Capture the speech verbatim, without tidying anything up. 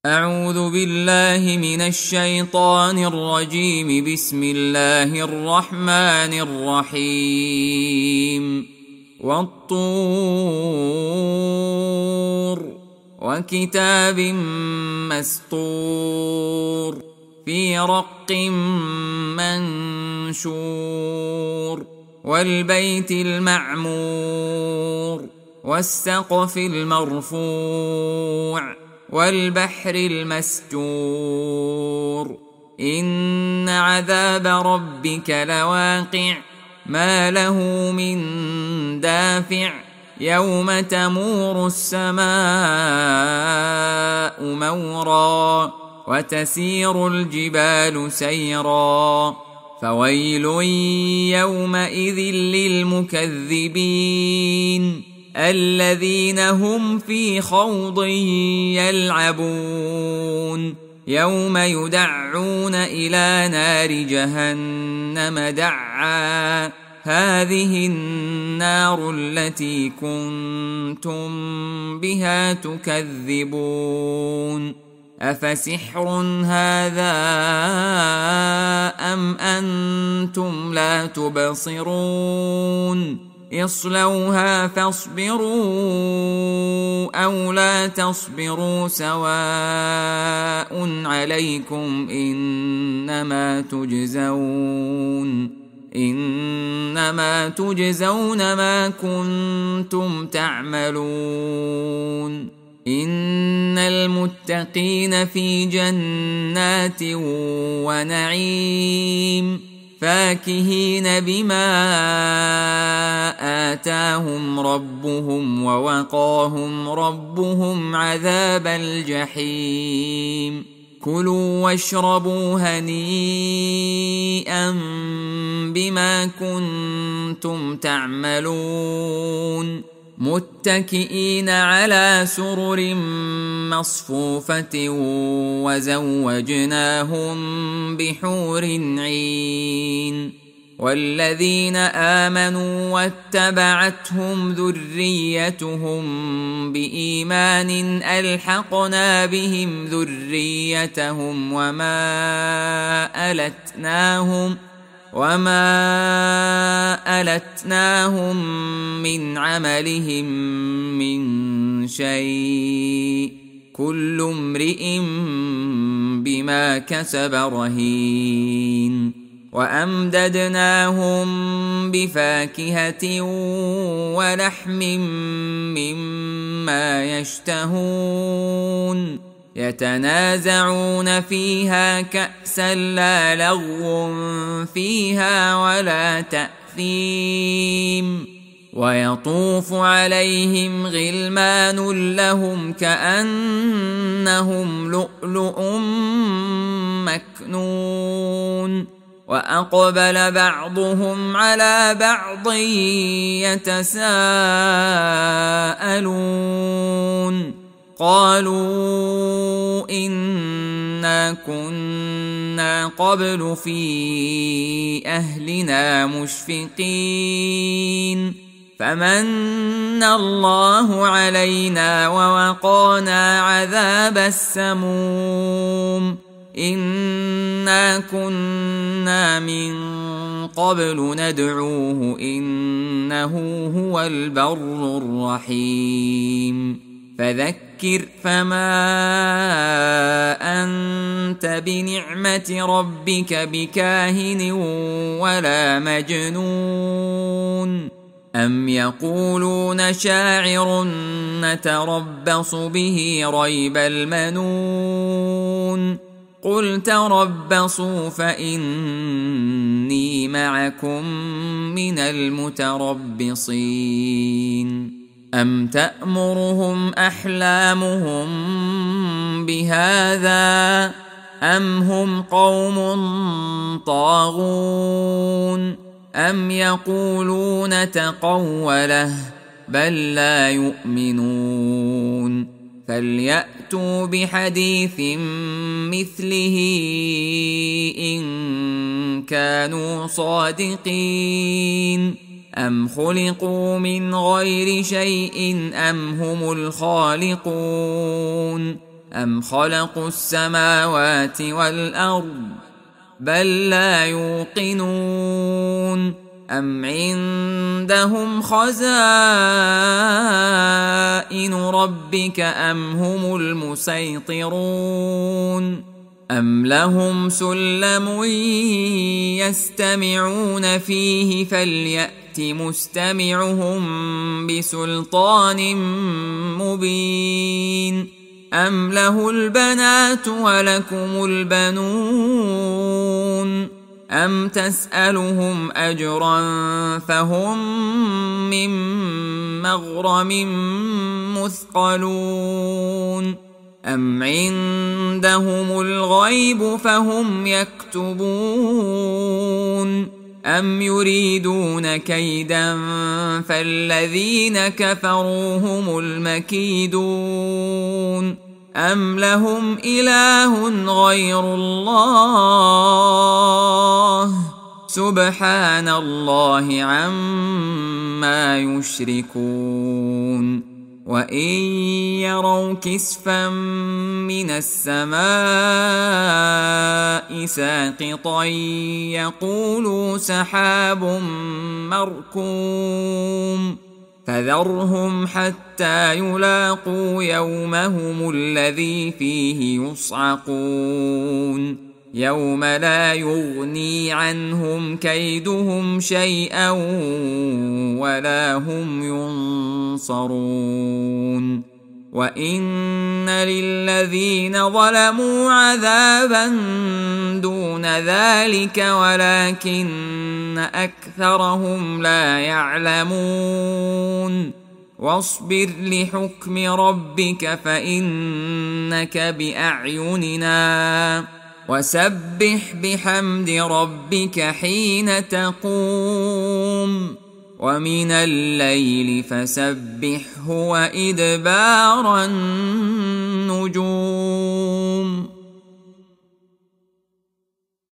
أعوذ بالله من الشيطان الرجيم. بسم الله الرحمن الرحيم. والطور وكتاب مسطور في رق منشور والبيت المعمور والسقف المرفوع والبحر المسجور إن عذاب ربك لواقع ما له من دافع يوم تمور السماء مورا وتسير الجبال سيرا فويل يومئذ للمكذبين الذين هم في خوض يلعبون يوم يدعون إلى نار جهنم دعا هذه النار التي كنتم بها تكذبون أفسحر هذا أم أنتم لا تبصرون اصلوها فاصبروا أو لا تصبروا سواء عليكم إنما تجزون إنما تجزون ما كنتم تعملون إن المتقين في جنات ونعيم فاكهين بما آتاهم ربهم ووقاهم ربهم عذاب الجحيم كلوا واشربوا هنيئا بما كنتم تعملون متكئين على سرر مصفوفة وزوجناهم بحور عين والذين آمنوا واتبعتهم ذريتهم بإيمان ألحقنا بهم ذريتهم وما ألتناهم وما ألتناهم من عملهم من شيء كل امرئ بما كسب رهين وأمددناهم بفاكهة ولحم مما يشتهون يتنازعون فيها كأسا لا لغو فيها ولا تأثيم ويطوف عليهم غلمان لهم كأنهم لؤلؤ مكنون وأقبل بعضهم على بعض يتساءلون قالوا إنا كنا قبل في أهلنا مشفقين فمن الله علينا ووقانا عذاب السموم إنا كنا من قبل ندعوه إنه هو البر الرحيم فذكر فما أنت بنعمة ربك بكاهن ولا مجنون أم يقولون شاعر نتربص به ريب المنون قل تربصوا فإني معكم من المتربصين أم تأمرهم أحلامهم بهذا أم هم قوم طاغون أم يقولون تقوله بل لا يؤمنون فليأتوا بحديث مثله إن كانوا صادقين أم خلقوا من غير شيء أم هم الخالقون أم خلقوا السماوات والأرض بل لا يوقنون أم عندهم خزائن ربك أم هم المسيطرون أم لهم سلم يستمعون فيه فليأت مستمعهم بسلطان مبين أم له البنات ولكم البنون أم تسألهم أجرا فهم من مغرم مثقلون أم عندهم الغيب فهم يكتبون أم يريدون كيدا فالذين كفروا هم المكيدون أم لهم إله غير الله سبحان الله عما يشركون وإن يروا كسفا من السماء ساقطا يقولوا سحاب مركوم فذرهم حتى يلاقوا يومهم الذي فيه يصعقون يوم لا يغني عنهم كيدهم شيئا ولا هم ينصرون وإن للذين ظلموا عذابا دون ذلك ولكن أكثرهم لا يعلمون واصبر لحكم ربك فإنك بأعيننا وسبح بحمد ربك حين تقوم ومن الليل فسبحه وإدبار النجوم.